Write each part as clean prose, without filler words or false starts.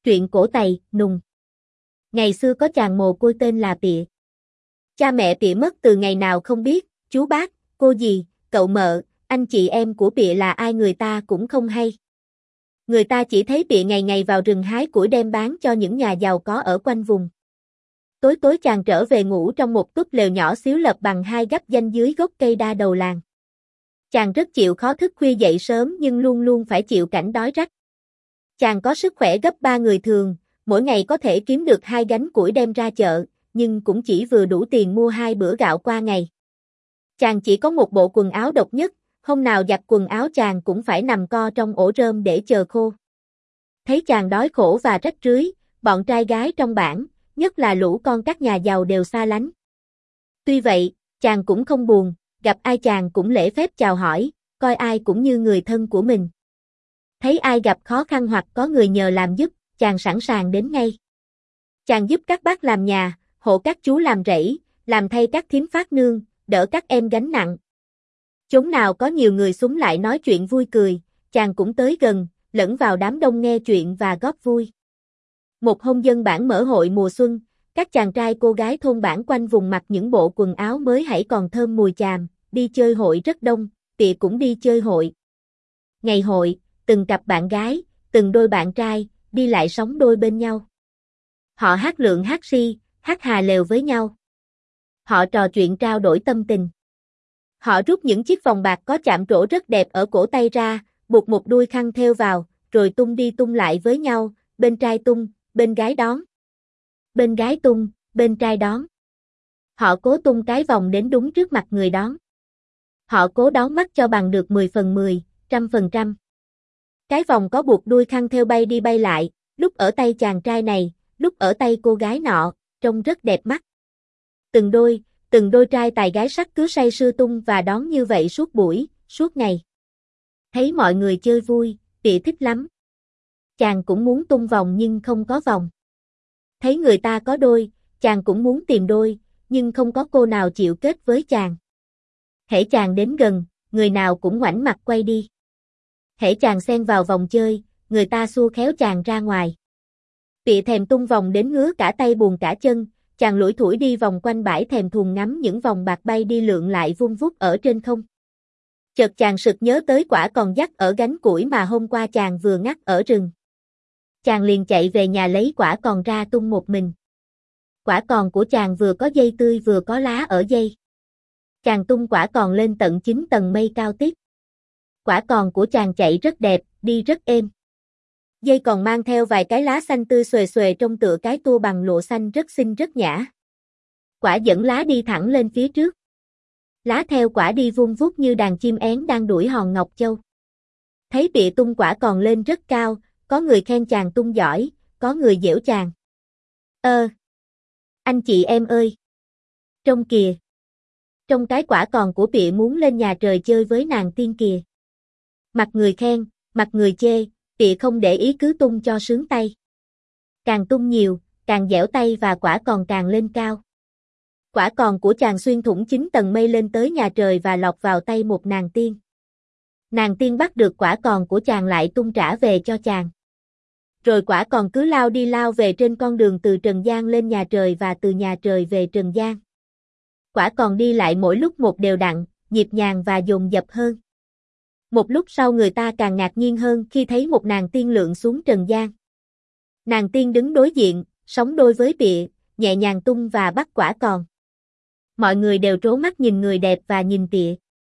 Truyện cổ Tày, Nùng. Ngày xưa có chàng mồ côi tên là Pịa. Cha mẹ Pịa mất từ ngày nào không biết, chú bác, cô dì, cậu mợ, anh chị em của Pịa là ai người ta cũng không hay. Người ta chỉ thấy Pịa ngày ngày vào rừng hái củi đem bán cho những nhà giàu có ở quanh vùng. Tối tối chàng trở về ngủ trong một túp lều nhỏ xíu lập bằng hai gấp danh dưới gốc cây đa đầu làng. Chàng rất chịu khó thức khuya dậy sớm nhưng luôn luôn phải chịu cảnh đói rách. Chàng có sức khỏe gấp 3 người thường, mỗi ngày có thể kiếm được 2 gánh củi đem ra chợ, nhưng cũng chỉ vừa đủ tiền mua 2 bữa gạo qua ngày. Chàng chỉ có một bộ quần áo độc nhất, hôm nào giặt quần áo chàng cũng phải nằm co trong ổ rơm để chờ khô. Thấy chàng đói khổ và rách rưới, bọn trai gái trong bản, nhất là lũ con các nhà giàu đều xa lánh. Tuy vậy, chàng cũng không buồn, gặp ai chàng cũng lễ phép chào hỏi, coi ai cũng như người thân của mình. Thấy ai gặp khó khăn hoặc có người nhờ làm giúp, chàng sẵn sàng đến ngay. Chàng giúp các bác làm nhà, hộ các chú làm rẫy, làm thay các thím phát nương, đỡ các em gánh nặng. Chốn nào có nhiều người xúm lại nói chuyện vui cười, chàng cũng tới gần, lẫn vào đám đông nghe chuyện và góp vui. Một hôm dân bản mở hội mùa xuân, các chàng trai cô gái thôn bản quanh vùng mặc những bộ quần áo mới hãy còn thơm mùi chàm, đi chơi hội rất đông, Pịa cũng đi chơi hội. Ngày hội, từng cặp bạn gái, từng đôi bạn trai, đi lại sóng đôi bên nhau. Họ hát lượn hát si, hát hà lều với nhau. Họ trò chuyện trao đổi tâm tình. Họ rút những chiếc vòng bạc có chạm trổ rất đẹp ở cổ tay ra, buộc một đuôi khăn thêu vào, rồi tung đi tung lại với nhau, bên trai tung, bên gái đón. Bên gái tung, bên trai đón. Họ cố tung cái vòng đến đúng trước mặt người đón. Họ cố đón mắt cho bằng được 10/10, 100%. Cái vòng có buộc đuôi khăn thêu bay đi bay lại, lúc ở tay chàng trai này, lúc ở tay cô gái nọ, trông rất đẹp mắt. Từng đôi trai tài gái sắc cứ say sưa tung và đón như vậy suốt buổi, suốt ngày. Thấy mọi người chơi vui, Pịa thích lắm. Chàng cũng muốn tung vòng nhưng không có vòng. Thấy người ta có đôi, chàng cũng muốn tìm đôi, nhưng không có cô nào chịu kết với chàng. Hễ chàng đến gần, người nào cũng ngoảnh mặt quay đi. Hễ chàng xen vào vòng chơi, người ta xua khéo chàng ra ngoài. Pịa thèm tung vòng đến ngứa cả tay buồn cả chân, chàng lủi thủi đi vòng quanh bãi thèm thuồng ngắm những vòng bạc bay đi lượn lại vung vút ở trên không. Chợt chàng sực nhớ tới quả còn dắt ở gánh củi mà hôm qua chàng vừa ngắt ở rừng. Chàng liền chạy về nhà lấy quả còn ra tung một mình. Quả còn của chàng vừa có dây tươi vừa có lá ở dây. Chàng tung quả còn lên tận 9 tầng mây cao tít. Quả còn của chàng chạy rất đẹp, đi rất êm. Dây còn mang theo vài cái lá xanh tươi xuề xuề trông tựa cái tua bằng lụa xanh rất xinh rất nhã. Quả dẫn lá đi thẳng lên phía trước. Lá theo quả đi vun vút như đàn chim én đang đuổi hòn ngọc châu. Thấy Pịa tung quả còn lên rất cao, có người khen chàng tung giỏi, có người giễu chàng. Anh chị em ơi! Trông kìa! Trong cái quả còn của Pịa muốn lên nhà trời chơi với nàng tiên kìa. Mặt người khen, mặt người chê, Pịa không để ý cứ tung cho sướng tay. Càng tung nhiều, càng dẻo tay và quả còn càng lên cao. Quả còn của chàng xuyên thủng 9 tầng mây lên tới nhà trời và lọt vào tay một nàng tiên. Nàng tiên bắt được quả còn của chàng lại tung trả về cho chàng. Rồi quả còn cứ lao đi lao về trên con đường từ trần gian lên nhà trời và từ nhà trời về trần gian. Quả còn đi lại mỗi lúc một đều đặn, nhịp nhàng và dồn dập hơn. Một lúc sau người ta càng ngạc nhiên hơn khi thấy một nàng tiên lượn xuống trần gian. Nàng tiên đứng đối diện, sóng đôi với Pịa, nhẹ nhàng tung và bắt quả còn. Mọi người đều trố mắt nhìn người đẹp và nhìn Pịa.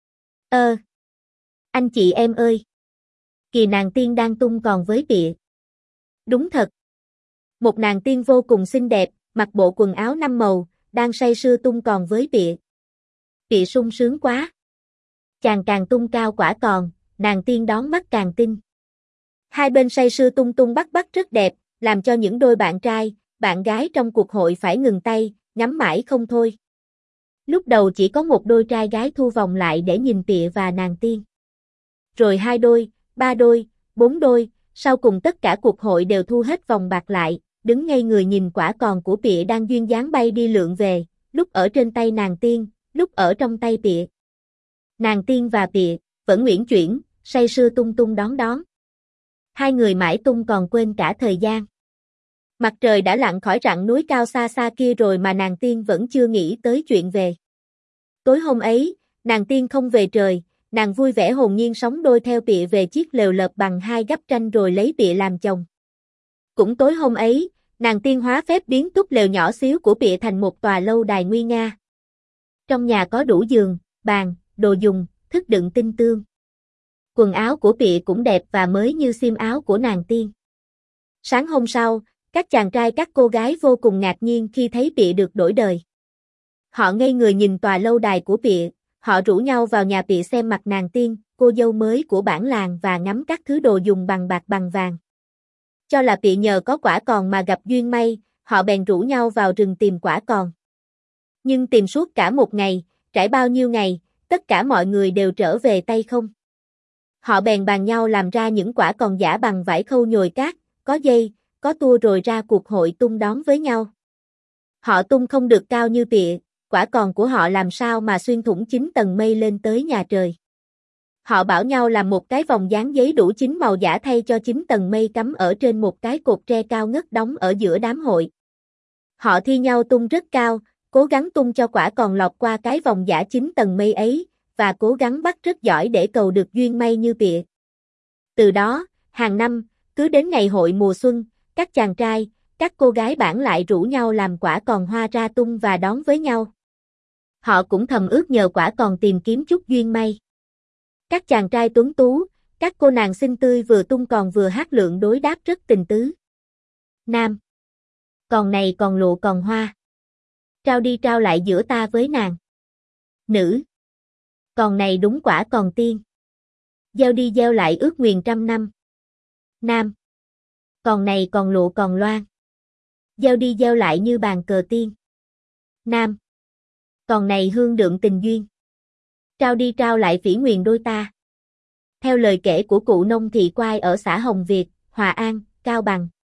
Anh chị em ơi! Kìa nàng tiên đang tung còn với Pịa. Đúng thật. Một nàng tiên vô cùng xinh đẹp, mặc bộ quần áo 5 màu, đang say sưa tung còn với Pịa. Pịa sung sướng quá. Chàng càng tung cao quả còn, nàng tiên đón mắt càng tinh. Hai bên say sưa tung tung bắt bắt rất đẹp, làm cho những đôi bạn trai, bạn gái trong cuộc hội phải ngừng tay, ngắm mãi không thôi. Lúc đầu chỉ có một đôi trai gái thu vòng lại để nhìn Pịa và nàng tiên. Rồi 2 đôi, 3 đôi, 4 đôi, sau cùng tất cả cuộc hội đều thu hết vòng bạc lại, đứng ngây người nhìn quả còn của Pịa đang duyên dáng bay đi lượn về, lúc ở trên tay nàng tiên, lúc ở trong tay Pịa. Nàng tiên và Pịa vẫn uyển chuyển, say sưa tung tung đón đón. Hai người mãi tung còn quên cả thời gian. Mặt trời đã lặn khỏi rặng núi cao xa xa kia rồi mà nàng tiên vẫn chưa nghĩ tới chuyện về. Tối hôm ấy, nàng tiên không về trời, nàng vui vẻ hồn nhiên sống đôi theo Pịa về chiếc lều lợp bằng 2 gấp tranh rồi lấy Pịa làm chồng. Cũng tối hôm ấy, nàng tiên hóa phép biến túp lều nhỏ xíu của Pịa thành một tòa lâu đài nguy nga. Trong nhà có đủ giường, bàn, đồ dùng, thức đựng tinh tương. Quần áo của Pịa cũng đẹp và mới như xiêm áo của nàng tiên. Sáng hôm sau, các chàng trai các cô gái vô cùng ngạc nhiên khi thấy Pịa được đổi đời. Họ ngây người nhìn tòa lâu đài của Pịa, họ rủ nhau vào nhà Pịa xem mặt nàng tiên, cô dâu mới của bản làng và ngắm các thứ đồ dùng bằng bạc bằng vàng. Cho là Pịa nhờ có quả còn mà gặp duyên may, họ bèn rủ nhau vào rừng tìm quả còn. Nhưng tìm suốt cả một ngày, trải bao nhiêu ngày, tất cả mọi người đều trở về tay không. Họ bèn bàn nhau làm ra những quả còn giả bằng vải khâu nhồi cát, có dây, có tua rồi ra cuộc hội tung đón với nhau. Họ tung không được cao như Pịa, quả còn của họ làm sao mà xuyên thủng 9 tầng mây lên tới nhà trời. Họ bảo nhau làm một cái vòng dán giấy đủ 9 màu giả thay cho 9 tầng mây cắm ở trên một cái cột tre cao ngất đóng ở giữa đám hội. Họ thi nhau tung rất cao, cố gắng tung cho quả còn lọt qua cái vòng giả 9 tầng mây ấy, và cố gắng bắt rất giỏi để cầu được duyên may như Pịa. Từ đó, hàng năm, cứ đến ngày hội mùa xuân, các chàng trai, các cô gái bản lại rủ nhau làm quả còn hoa ra tung và đón với nhau. Họ cũng thầm ước nhờ quả còn tìm kiếm chút duyên may. Các chàng trai tuấn tú, các cô nàng xinh tươi vừa tung còn vừa hát lượn đối đáp rất tình tứ. Nam. Còn này còn lụa còn hoa. Trao đi trao lại giữa ta với nàng. Nữ. Còn này đúng quả còn tiên. Gieo đi gieo lại ước nguyền 100 năm. Nam. Còn này còn lụa còn loan. Gieo đi gieo lại như bàn cờ tiên. Nam. Còn này hương đượm tình duyên. Trao đi trao lại phỉ nguyền đôi ta. Theo lời kể của cụ nông thị Quai ở xã Hồng Việt, Hòa An, Cao Bằng.